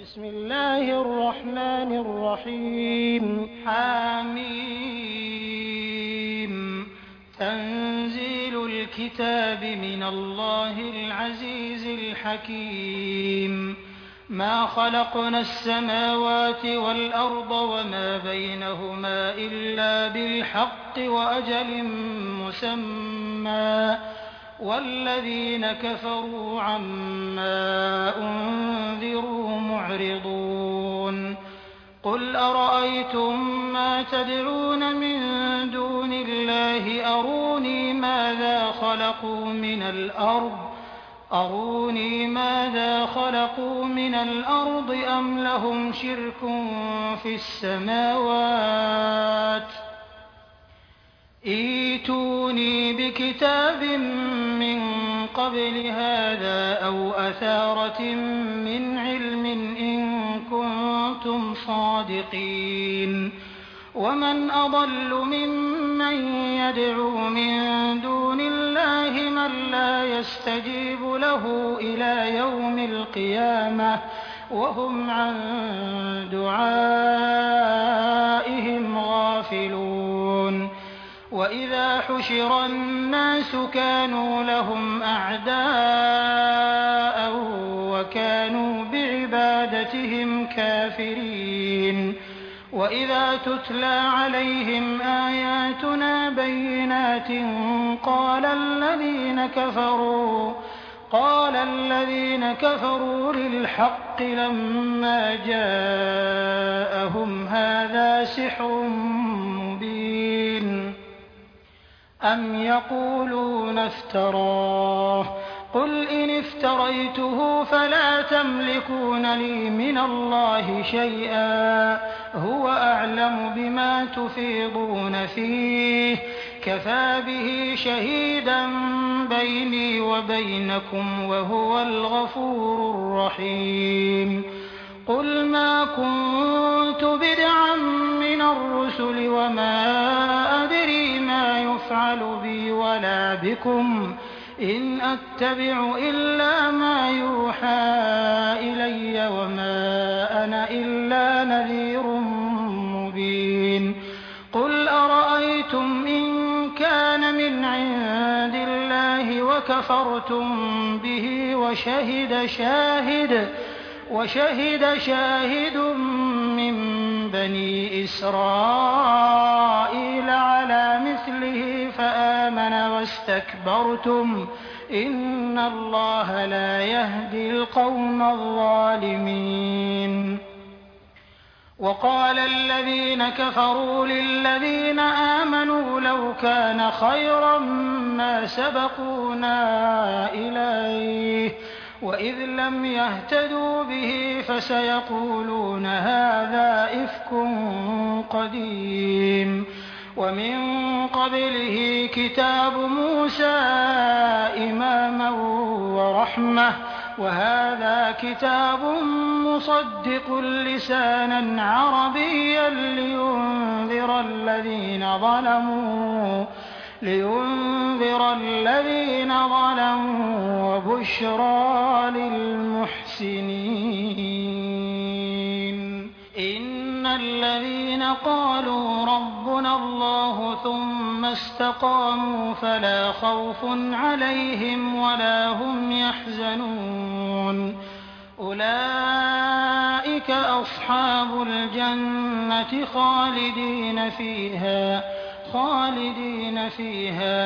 بسم الله الرحمن الرحيم حم تنزيل الكتاب من الله العزيز الحكيم ما خلقنا السماوات والأرض وما بينهما إلا بالحق وأجل مسمى والذين كفروا عما أنذروا معرضون قل أرأيتم ما تدعون من دون الله أروني ماذا خلقوا من الأرض أم لهم شرك في السماوات ائتوني بكتاب من قبل هذا أو أثارة من علم إن كنتم صادقين ومن أضل ممن يدعو من دون الله من لا يستجيب له إلى يوم القيامة وهم عن دعائهم غافلون وإذا حشر الناس كانوا لهم أعداء وكانوا بعبادتهم كافرين وإذا تتلى عليهم آياتنا بينات قال الذين كفروا للحق لما جاءهم هذا سحر مبين أم يقولون افتراه قل إن افتريته فلا تملكون لي من الله شيئا هو أعلم بما تفيضون فيه كفى به شهيدا بيني وبينكم وهو الغفور الرحيم قل ما كنت بدعا من الرسل وما أدري ما يفعل بي ولا بكم إن أتبع إلا ما يوحى إلي وما أنا إلا نذير مبين قل أرأيتم إن كان من عند الله وكفرتم به وشهد شاهد من بني إسرائيل على مثله فآمن واستكبرتم إن الله لا يهدي القوم الظالمين وقال الذين كفروا للذين آمنوا لو كان خيرا ما سبقونا إليه وإذ لم يهتدوا به فسيقولون هذا إفك قديم ومن قبله كتاب موسى إماما ورحمة وهذا كتاب مصدق لسانا عربيا لينذر الذين ظلموا وبشرى للمحسنين إن الذين قالوا ربنا الله ثم استقاموا فلا خوف عليهم ولا هم يحزنون أولئك أصحاب الجنة خالدين فيها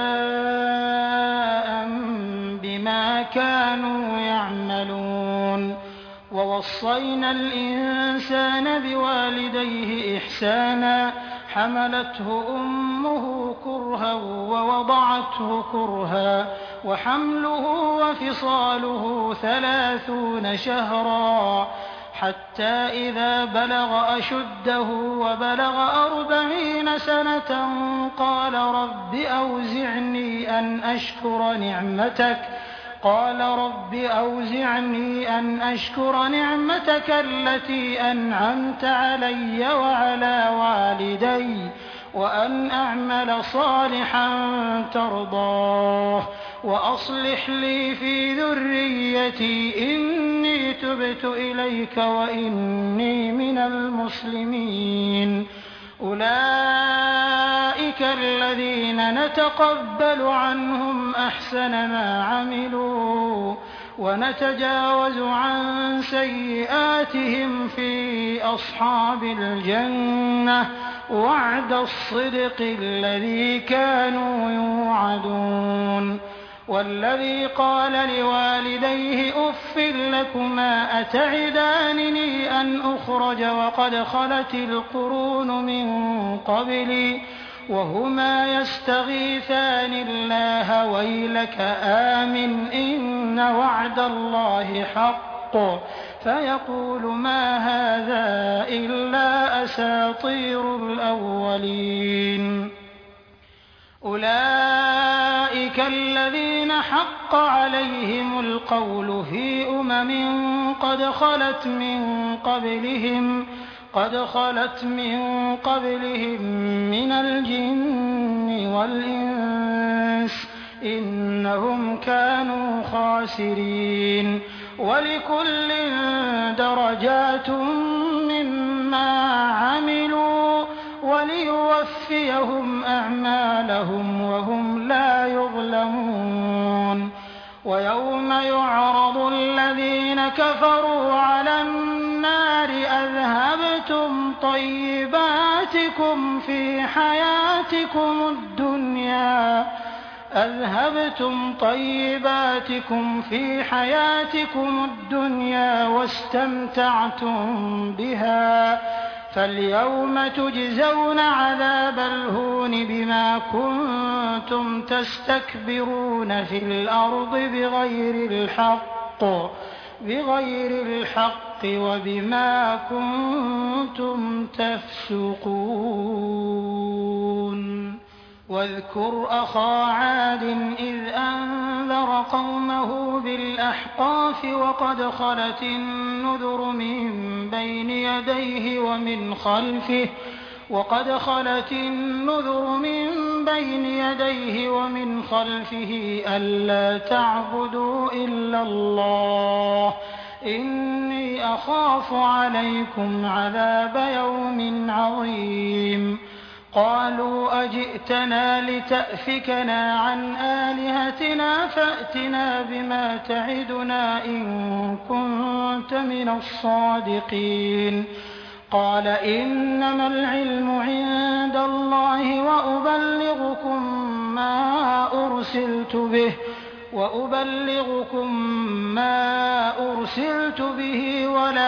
جزاء بما كانوا يعملون ووصينا الإنسان بوالديه إحسانا حملته أمه كرها ووضعته كرها وحمله وفصاله 30 شهرا حتى إذا بلغ أشده وبلغ 40 سنة قال رب أوزعني أن أشكر نعمتك التي أنعمت علي وعلى والدي وأن أعمل صالحا ترضاه وأصلح لي في ذريتي إني تبت إليك وإني من المسلمين. أولئك الذين نتقبل عنهم أحسن ما عملوا ونتجاوز عن سيئاتهم في أصحاب الجنة وعد الصدق الذي كانوا يوعدون. والذي قال لوالديه أف لكما أتعدانني أن أخرج وقد خلت القرون من قبلي وهما يستغيثان الله ويلك آمن إن وعد الله حق فيقول ما هذا إلا أساطير الأولين. أولئك الذين حق عليهم القول في قد خلت من قبلهم من الجن والإنس إنهم كانوا خاسرين. ولكل درجات مما عملوا وليوفيهم أعمالهم وهم لا يظلمون. ويوم يعرض الذين كفروا على النار أذهبتم طيباتكم في حياتكم الدنيا واستمتعتم بها فاليوم تجزون عذاب الهون بما كنتم تستكبرون في الأرض بغير الحق وبما كنتم تفسقون. واذكر أخا عاد إذ أنذر قومه بالأحقاف وقد خلت النذر من بين يديه ومن خلفه ألا تعبدوا إلا الله إني أخاف عليكم عذاب يوم عظيم. قالوا أجئتنا لتأفكنا عن آلهتنا فأتنا بما تعدنا إن كنت من الصادقين. قال إنما العلم عند الله وأبلغكم ما أرسلت به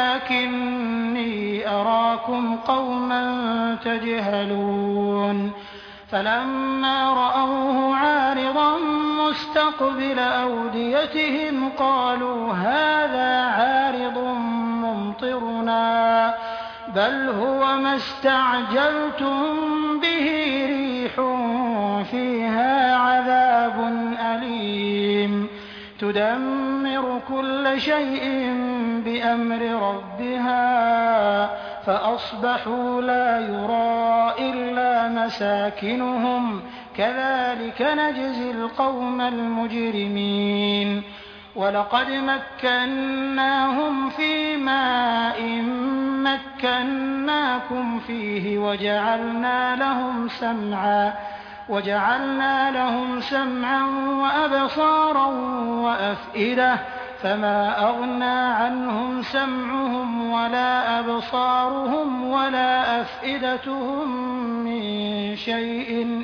ولكني أراكم قوما تجهلون. فلما رأوه عارضا مستقبل أوديتهم قالوا هذا عارض ممطرنا بل هو ما استعجلتم به ريح فيها عذاب أليم تدمر كل شيء بأمر ربها فأصبحوا لا يرى إلا مساكنهم كذلك نجزي القوم المجرمين. ولقد مكناهم في ماء مكناكم فيه وجعلنا لهم سمعا وأبصارا وأفئدة فما أغنى عنهم سمعهم ولا أبصارهم ولا أفئدتهم من شيء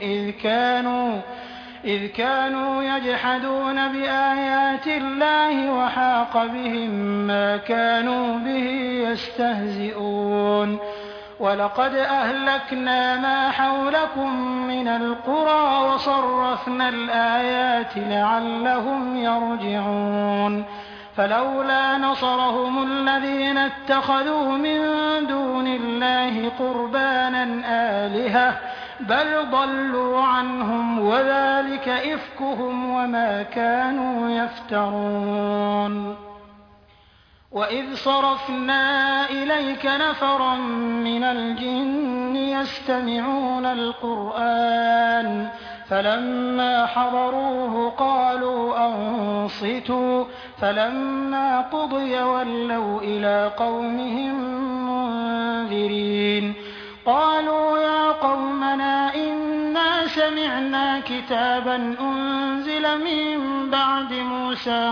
إذ كانوا يجحدون بآيات الله وحاق بهم ما كانوا به يستهزئون. ولقد أهلكنا ما حولكم من القرى وصرفنا الآيات لعلهم يرجعون. فلولا نصرهم الذين اتخذوا من دون الله قربانا آلهة بل ضلوا عنهم وذلك إفكهم وما كانوا يفترون. وإذ صرفنا إليك نفرا من الجن يستمعون القرآن فلما حضروه قالوا أنصتوا فلما قضي ولوا إلى قومهم منذرين قالوا يا قومنا إنا سمعنا كتابا أنزل من بعد موسى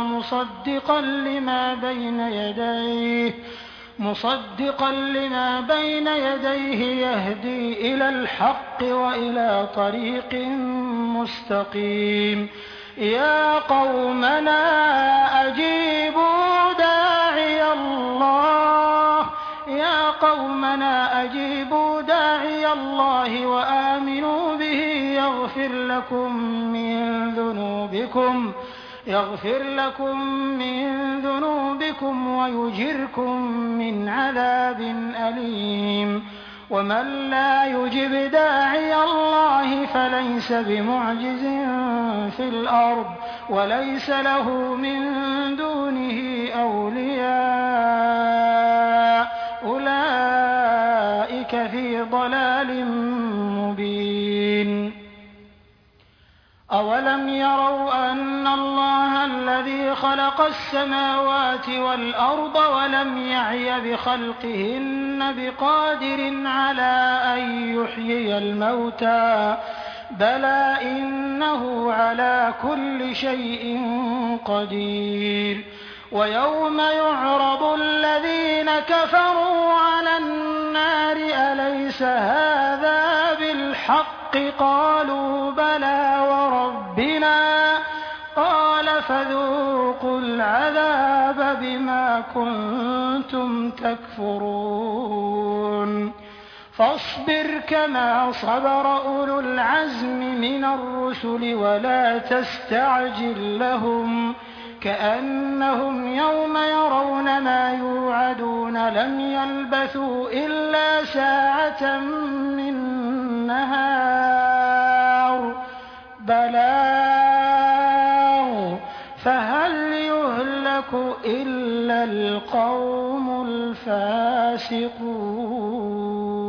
مصدقا لما بين يديه يهدي إلى الحق وإلى طريق مستقيم يا قومنا أجيبوا داعي الله وآمنوا به يغفر لكم من ذنوبكم ويجركم من عذاب أليم ومن لا يجب داعي الله فليس بمعجز في الأرض وليس له من دونه أولياء أولئك في ضلال مبين أولم يروا أن الله الذي خلق السماوات والأرض ولم يعي بخلقهن بقادر على أن يحيي الموتى بلى إنه على كل شيء قدير ويوم يعرض الذين كفروا على النار أليس هذا بالحق قالوا بلى وربنا قال فذوقوا العذاب بما كنتم تكفرون فاصبر كما صبر أولو العزم من الرسل ولا تستعجل لهم كأنهم يوم يرون ما يوعدون لم يلبثوا إلا ساعة من نهار بلاغ فهل يهلك إلا القوم الفاسقون